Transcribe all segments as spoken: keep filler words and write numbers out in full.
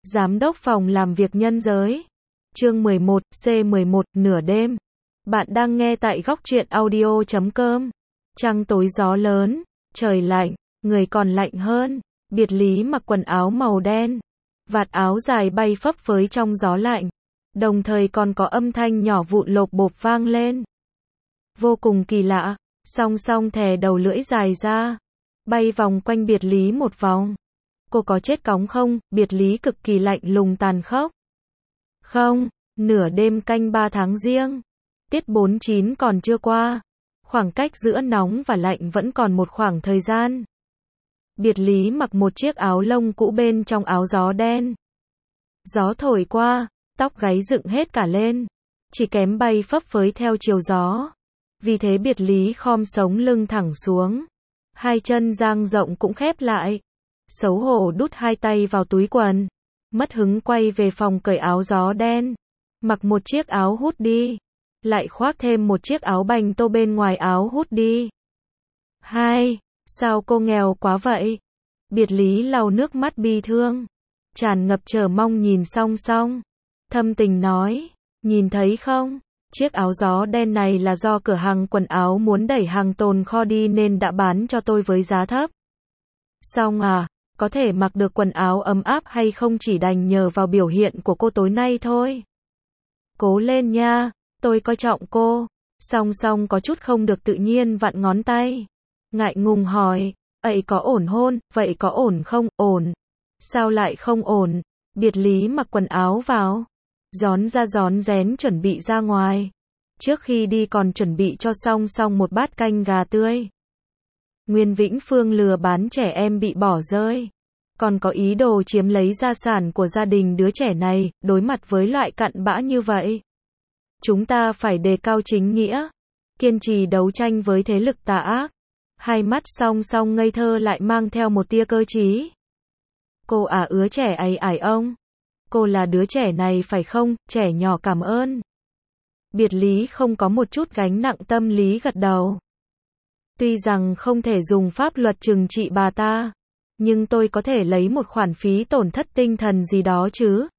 Giám đốc phòng làm việc nhân giới. Chương mười một, C mười một, nửa đêm. Bạn đang nghe tại góc truyện audio chấm com. Trăng tối gió lớn, trời lạnh, người còn lạnh hơn. Biệt Lý mặc quần áo màu đen, vạt áo dài bay phấp phới trong gió lạnh, đồng thời còn có âm thanh nhỏ vụn lộp bộp vang lên. Vô cùng kỳ lạ, song song thè đầu lưỡi dài ra, bay vòng quanh Biệt Lý một vòng. Cô có chết cóng không? Biệt Lý cực kỳ lạnh lùng tàn khốc. Không, nửa đêm canh ba tháng Giêng. Tiết bốn mươi chín còn chưa qua. Khoảng cách giữa nóng và lạnh vẫn còn một khoảng thời gian. Biệt Lý mặc một chiếc áo lông cũ bên trong áo gió đen. Gió thổi qua, tóc gáy dựng hết cả lên, chỉ kém bay phấp phới theo chiều gió. Vì thế Biệt Lý khom sống lưng thẳng xuống, hai chân dang rộng cũng khép lại. Xấu hổ đút hai tay vào túi quần, mất hứng quay về phòng cởi áo gió đen, mặc một chiếc áo hoodie, lại khoác thêm một chiếc áo bành tô bên ngoài áo hoodie. Hai, sao cô nghèo quá vậy? Biệt Lý lau nước mắt bi thương, tràn ngập chờ mong nhìn song song, thâm tình nói, nhìn thấy không? Chiếc áo gió đen này là do cửa hàng quần áo muốn đẩy hàng tồn kho đi nên đã bán cho tôi với giá thấp. Xong à, có thể mặc được quần áo ấm áp hay không chỉ đành nhờ vào biểu hiện của cô tối nay thôi. Cố lên nha, tôi coi trọng cô. Song song có chút không được tự nhiên vặn ngón tay, ngại ngùng hỏi, ấy có ổn hôn, vậy có ổn không? Ổn. Sao lại không ổn? Biệt Lý mặc quần áo vào, rón ra rón rén chuẩn bị ra ngoài. Trước khi đi còn chuẩn bị cho song song một bát canh gà tươi. Nguyên Vĩnh Phương lừa bán trẻ em bị bỏ rơi, còn có ý đồ chiếm lấy gia sản của gia đình đứa trẻ này. Đối mặt với loại cặn bã như vậy, chúng ta phải đề cao chính nghĩa, kiên trì đấu tranh với thế lực tà ác. Hai mắt song song ngây thơ lại mang theo một tia cơ trí. Cô à, ứa trẻ ấy ải ông. Cô là đứa trẻ này phải không? Trẻ nhỏ cảm ơn. Biệt Lý không có một chút gánh nặng tâm lý gật đầu. Tuy rằng không thể dùng pháp luật trừng trị bà ta, nhưng tôi có thể lấy một khoản phí tổn thất tinh thần gì đó chứ.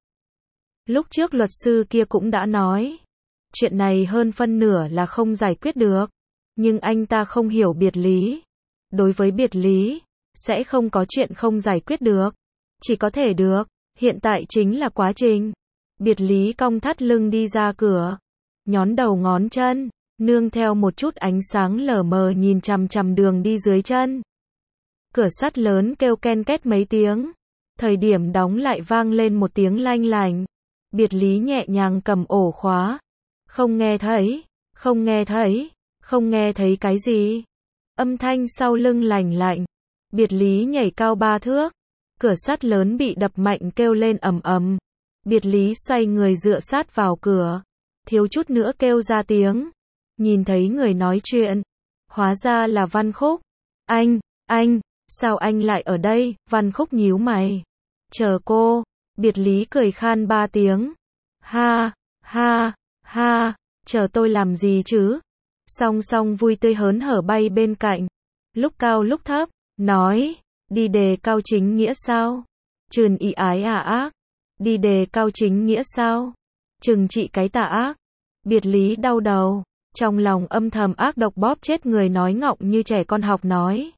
Lúc trước luật sư kia cũng đã nói, chuyện này hơn phân nửa là không giải quyết được, nhưng anh ta không hiểu Biệt Lý. Đối với Biệt Lý, sẽ không có chuyện không giải quyết được, chỉ có thể được, hiện tại chính là quá trình. Biệt Lý cong thắt lưng đi ra cửa, nhón đầu ngón chân, nương theo một chút ánh sáng lờ mờ nhìn chằm chằm đường đi dưới chân. Cửa sắt lớn kêu ken két mấy tiếng, thời điểm đóng lại vang lên một tiếng lanh lành. Biệt Lý nhẹ nhàng cầm ổ khóa. Không nghe thấy, không nghe thấy, không nghe thấy cái gì. Âm thanh sau lưng lành lạnh. Biệt Lý nhảy cao ba thước. Cửa sắt lớn bị đập mạnh kêu lên ầm ầm. Biệt Lý xoay người dựa sát vào cửa, thiếu chút nữa kêu ra tiếng. Nhìn thấy người nói chuyện, hóa ra là Văn Khúc. Anh, anh, sao anh lại ở đây? Văn Khúc nhíu mày. Chờ cô. Biệt Lý cười khan ba tiếng. Ha, ha, ha, chờ tôi làm gì chứ? Song song vui tươi hớn hở bay bên cạnh, lúc cao lúc thấp, nói, đi đề cao chính nghĩa sao? Trừng ý ái à ác. Đi đề cao chính nghĩa sao? Trừng trị cái tà ác. Biệt Lý đau đầu, trong lòng âm thầm ác độc bóp chết người nói ngọng như trẻ con học nói.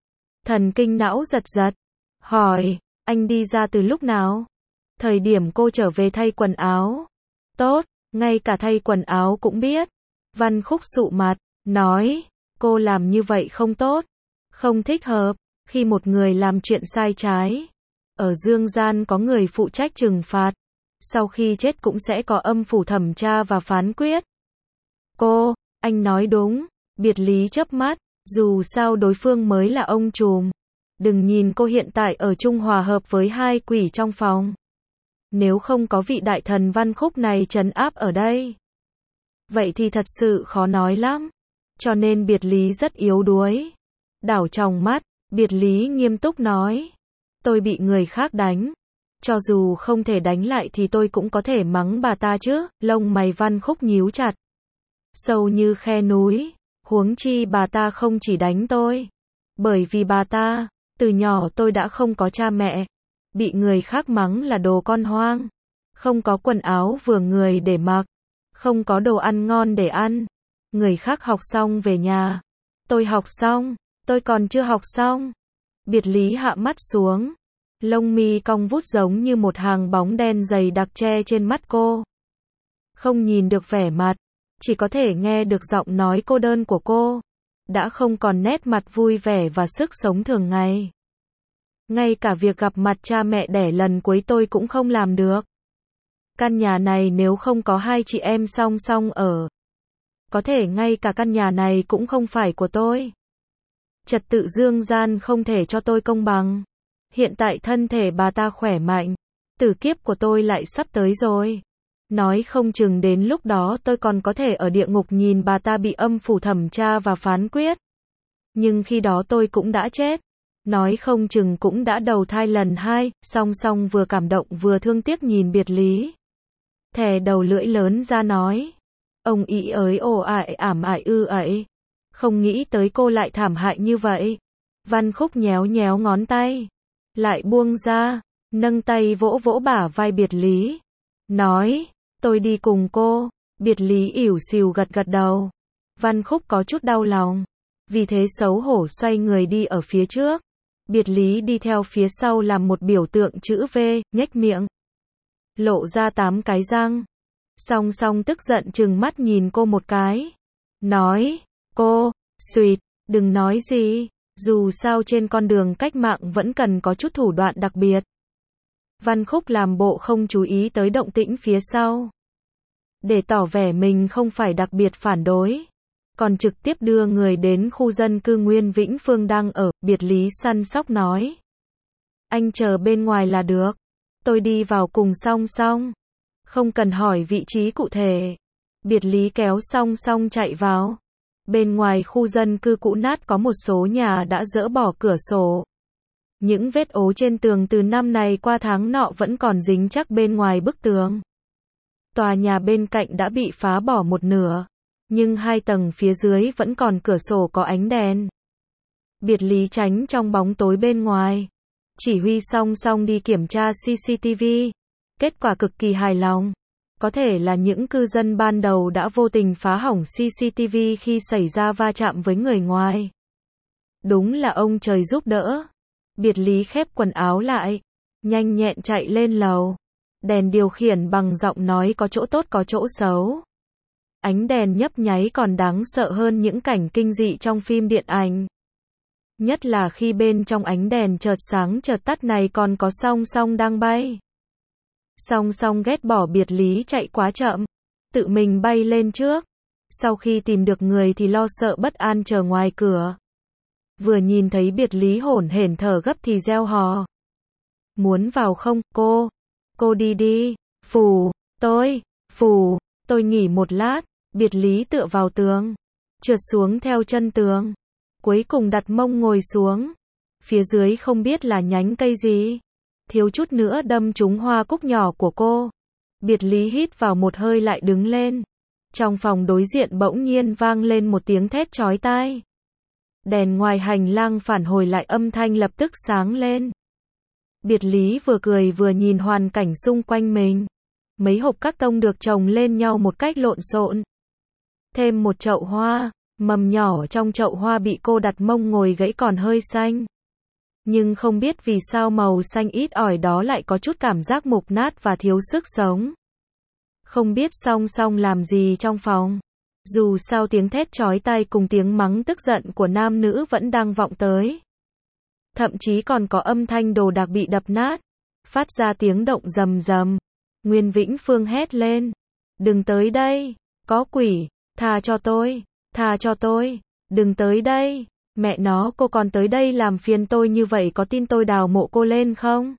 Thần kinh não giật giật, hỏi, anh đi ra từ lúc nào? Thời điểm cô trở về thay quần áo. Tốt, ngay cả thay quần áo cũng biết. Văn Khúc sụ mặt, nói, cô làm như vậy không tốt, không thích hợp. Khi một người làm chuyện sai trái, ở dương gian có người phụ trách trừng phạt, sau khi chết cũng sẽ có âm phủ thẩm tra và phán quyết. Cô, anh nói đúng. Biệt Lý chớp mắt, dù sao đối phương mới là ông trùm. Đừng nhìn cô hiện tại ở chung hòa hợp với hai quỷ trong phòng. Nếu không có vị đại thần Văn Khúc này trấn áp ở đây, vậy thì thật sự khó nói lắm. Cho nên Biệt Lý rất yếu đuối. Đảo tròng mắt, Biệt Lý nghiêm túc nói, tôi bị người khác đánh, cho dù không thể đánh lại thì tôi cũng có thể mắng bà ta chứ. Lông mày Văn Khúc nhíu chặt, sâu như khe núi. Huống chi bà ta không chỉ đánh tôi, bởi vì bà ta, từ nhỏ tôi đã không có cha mẹ. bị người khác mắng là đồ con hoang, không có quần áo vừa người để mặc, không có đồ ăn ngon để ăn. Người khác học xong về nhà, tôi học xong, tôi còn chưa học xong. Biệt lý hạ mắt xuống, lông mi cong vút giống như một hàng bóng đen dày đặc che trên mắt cô. Không nhìn được vẻ mặt, chỉ có thể nghe được giọng nói cô đơn của cô, đã không còn nét mặt vui vẻ và sức sống thường ngày. Ngay cả việc gặp mặt cha mẹ đẻ lần cuối tôi cũng không làm được. Căn nhà này nếu không có hai chị em song song ở, có thể ngay cả căn nhà này cũng không phải của tôi. Trật tự dương gian không thể cho tôi công bằng. Hiện tại thân thể bà ta khỏe mạnh, tử kiếp của tôi lại sắp tới rồi. Nói không chừng đến lúc đó tôi còn có thể ở địa ngục nhìn bà ta bị âm phủ thẩm tra và phán quyết. Nhưng khi đó tôi cũng đã chết. Nói không chừng cũng đã đầu thai lần hai, song song vừa cảm động vừa thương tiếc nhìn biệt lý. Thè đầu lưỡi lớn ra nói. Ông ý ới ồ ại ảm ại ư ấy. Không nghĩ tới cô lại thảm hại như vậy. Văn Khúc nhéo nhéo ngón tay. Lại buông ra, nâng tay vỗ vỗ bả vai biệt lý. Nói, tôi đi cùng cô. Biệt lý ỉu xìu gật gật đầu. Văn Khúc có chút đau lòng. Vì thế xấu hổ xoay người đi ở phía trước. Biệt lý đi theo phía sau làm một biểu tượng chữ V, nhếch miệng. Lộ ra tám cái răng. Song song tức giận trừng mắt nhìn cô một cái. Nói, cô, xuyệt, đừng nói gì. Dù sao trên con đường cách mạng vẫn cần có chút thủ đoạn đặc biệt. Văn Khúc làm bộ không chú ý tới động tĩnh phía sau. Để tỏ vẻ mình không phải đặc biệt phản đối. Còn trực tiếp đưa người đến khu dân cư Nguyên Vĩnh Phương đang ở, biệt lý săn sóc nói. Anh chờ bên ngoài là được. Tôi đi vào cùng song song. Không cần hỏi vị trí cụ thể. Biệt lý kéo song song chạy vào. Bên ngoài khu dân cư cũ nát có một số nhà đã dỡ bỏ cửa sổ. Những vết ố trên tường từ năm này qua tháng nọ vẫn còn dính chắc bên ngoài bức tường. Tòa nhà bên cạnh đã bị phá bỏ một nửa. Nhưng hai tầng phía dưới vẫn còn cửa sổ có ánh đèn. Biệt lý tránh trong bóng tối bên ngoài. Chỉ huy song song đi kiểm tra xê xê tê vê. Kết quả cực kỳ hài lòng. Có thể là những cư dân ban đầu đã vô tình phá hỏng xê xê tê vê khi xảy ra va chạm với người ngoài. Đúng là ông trời giúp đỡ. Biệt lý khép quần áo lại. Nhanh nhẹn chạy lên lầu. Đèn điều khiển bằng giọng nói có chỗ tốt có chỗ xấu. Ánh đèn nhấp nháy còn đáng sợ hơn những cảnh kinh dị trong phim điện ảnh. Nhất là khi bên trong ánh đèn chợt sáng chợt tắt này còn có song song đang bay. Song song ghét bỏ biệt lý chạy quá chậm. Tự mình bay lên trước. Sau khi tìm được người thì lo sợ bất an chờ ngoài cửa. Vừa nhìn thấy biệt lý hổn hển thở gấp thì reo hò. Muốn vào không, cô? Cô đi đi. Phù, tôi, phù, tôi nghỉ một lát. Biệt lý tựa vào tường. Trượt xuống theo chân tường. Cuối cùng đặt mông ngồi xuống. Phía dưới không biết là nhánh cây gì. Thiếu chút nữa đâm trúng hoa cúc nhỏ của cô. Biệt lý hít vào một hơi lại đứng lên. Trong phòng đối diện bỗng nhiên vang lên một tiếng thét chói tai. Đèn ngoài hành lang phản hồi lại âm thanh lập tức sáng lên. Biệt lý vừa cười vừa nhìn hoàn cảnh xung quanh mình. Mấy hộp các tông được chồng lên nhau một cách lộn xộn. Thêm một chậu hoa, mầm nhỏ trong chậu hoa bị cô đặt mông ngồi gãy còn hơi xanh. Nhưng không biết vì sao màu xanh ít ỏi đó lại có chút cảm giác mục nát và thiếu sức sống. Không biết song song làm gì trong phòng. Dù sao tiếng thét chói tai cùng tiếng mắng tức giận của nam nữ vẫn đang vọng tới. Thậm chí còn có âm thanh đồ đạc bị đập nát. Phát ra tiếng động rầm rầm. Nguyên Vĩnh Phương hét lên. Đừng tới đây, có quỷ, tha cho tôi, tha cho tôi, đừng tới đây. Mẹ nó, cô còn tới đây làm phiền tôi như vậy có tin tôi đào mộ cô lên không?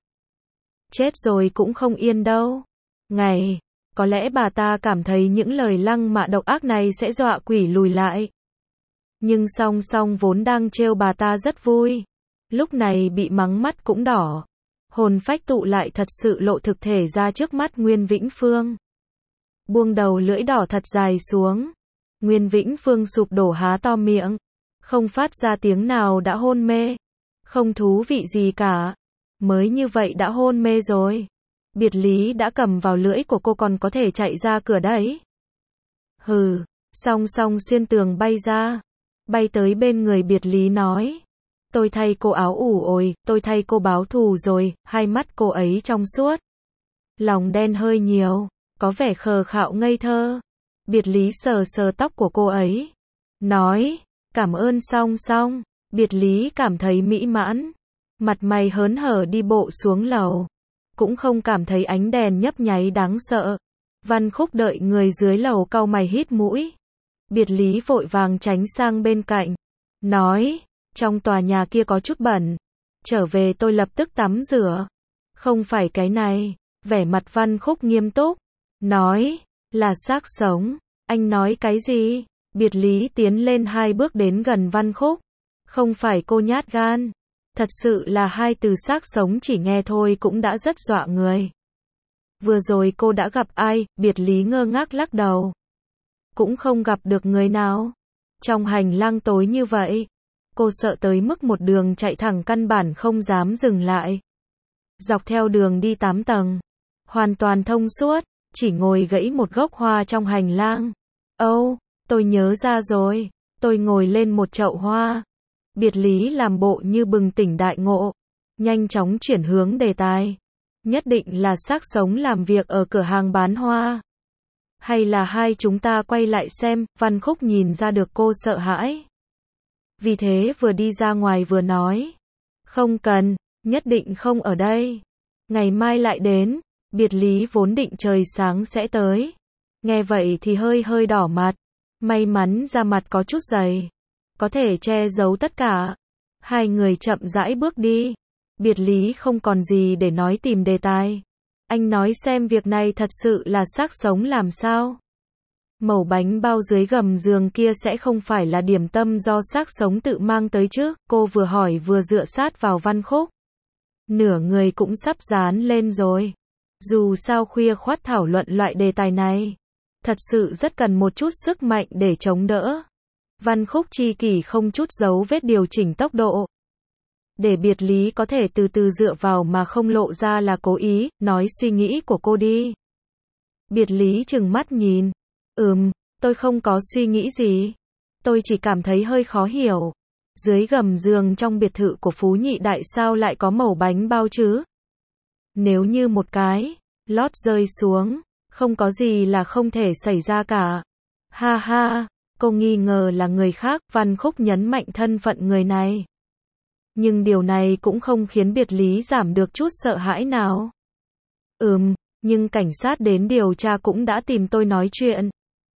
Chết rồi cũng không yên đâu. Ngày, có lẽ bà ta cảm thấy những lời lăng mạ độc ác này sẽ dọa quỷ lùi lại. Nhưng song song vốn đang trêu bà ta rất vui. Lúc này bị mắng mắt cũng đỏ. Hồn phách tụ lại thật sự lộ thực thể ra trước mắt Nguyên Vĩnh Phương. Buông đầu lưỡi đỏ thật dài xuống. Nguyên Vĩnh Phương sụp đổ há to miệng. Không phát ra tiếng nào đã hôn mê. Không thú vị gì cả. Mới như vậy đã hôn mê rồi. Biệt lý đã cầm vào lưỡi của cô còn có thể chạy ra cửa đấy. Hừ, song song xuyên tường bay ra. Bay tới bên người biệt lý nói. Tôi thay cô áo ủ ồi, tôi thay cô báo thù rồi, hai mắt cô ấy trong suốt. Lòng đen hơi nhiều, có vẻ khờ khạo ngây thơ. Biệt lý sờ sờ tóc của cô ấy. Nói, cảm ơn song song. Biệt lý cảm thấy mỹ mãn. Mặt mày hớn hở đi bộ xuống lầu. Cũng không cảm thấy ánh đèn nhấp nháy đáng sợ. Văn Khúc đợi người dưới lầu cau mày hít mũi. Biệt lý vội vàng tránh sang bên cạnh. Nói, trong tòa nhà kia có chút bẩn. Trở về tôi lập tức tắm rửa. Không phải cái này. Vẻ mặt Văn Khúc nghiêm túc. Nói, là xác sống. Anh nói cái gì? Biệt lý tiến lên hai bước đến gần Văn Khúc. Không phải cô nhát gan. Thật sự là hai từ xác sống chỉ nghe thôi cũng đã rất dọa người. Vừa rồi cô đã gặp ai? Biệt lý ngơ ngác lắc đầu. Cũng không gặp được người nào. Trong hành lang tối như vậy, cô sợ tới mức một đường chạy thẳng căn bản không dám dừng lại. Dọc theo đường đi tám tầng, hoàn toàn thông suốt, chỉ ngồi gãy một gốc hoa trong hành lang. Âu, oh, tôi nhớ ra rồi, tôi ngồi lên một chậu hoa. Biệt lý làm bộ như bừng tỉnh đại ngộ, nhanh chóng chuyển hướng đề tài. Nhất định là xác sống làm việc ở cửa hàng bán hoa. Hay là hai chúng ta quay lại xem? Văn Khúc nhìn ra được cô sợ hãi. Vì thế vừa đi ra ngoài vừa nói. Không cần, nhất định không ở đây. Ngày mai lại đến. Biệt lý vốn định trời sáng sẽ tới. Nghe vậy thì hơi hơi đỏ mặt. May mắn da mặt có chút dày, có thể che giấu tất cả. Hai người chậm rãi bước đi. Biệt lý không còn gì để nói tìm đề tài. Anh nói xem việc này thật sự là xác sống làm sao? Mẩu bánh bao dưới gầm giường kia sẽ không phải là điểm tâm do xác sống tự mang tới chứ? Cô vừa hỏi vừa dựa sát vào Văn Khúc. Nửa người cũng sắp dán lên rồi. Dù sao khuya khoắt thảo luận loại đề tài này, thật sự rất cần một chút sức mạnh để chống đỡ. Văn Khúc chi kỷ không chút dấu vết điều chỉnh tốc độ. Để biệt lý có thể từ từ dựa vào mà không lộ ra là cố ý, nói suy nghĩ của cô đi. Biệt lý trừng mắt nhìn. Ừm, tôi không có suy nghĩ gì. Tôi chỉ cảm thấy hơi khó hiểu. Dưới gầm giường trong biệt thự của Phú Nhị Đại sao lại có mẩu bánh bao chứ? Nếu như một cái lót rơi xuống, không có gì là không thể xảy ra cả. Ha ha, cô nghi ngờ là người khác. Văn Khúc nhấn mạnh thân phận người này. Nhưng điều này cũng không khiến biệt lý giảm được chút sợ hãi nào. Ừm, nhưng cảnh sát đến điều tra cũng đã tìm tôi nói chuyện.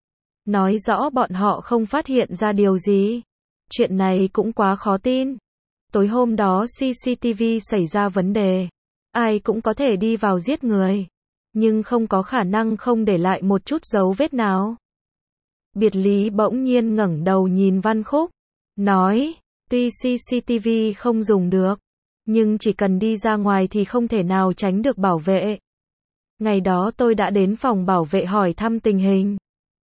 Nói rõ bọn họ không phát hiện ra điều gì. Chuyện này cũng quá khó tin. Tối hôm đó xê xê tê vê xảy ra vấn đề. Ai cũng có thể đi vào giết người. Nhưng không có khả năng không để lại một chút dấu vết nào. Biệt lý bỗng nhiên ngẩng đầu nhìn Văn Khúc. Nói, tuy xê xê tê vê không dùng được, nhưng chỉ cần đi ra ngoài thì không thể nào tránh được bảo vệ. Ngày đó tôi đã đến phòng bảo vệ hỏi thăm tình hình.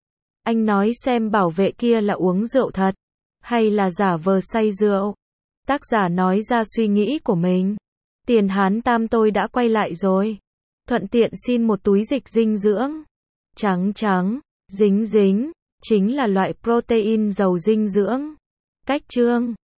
Anh nói xem bảo vệ kia là uống rượu thật, hay là giả vờ say rượu. Tác giả nói ra suy nghĩ của mình. Tiền Hán Tam tôi đã quay lại rồi. Thuận tiện xin một túi dịch dinh dưỡng. Trắng trắng, dính dính, chính là loại protein giàu dinh dưỡng. Cách chương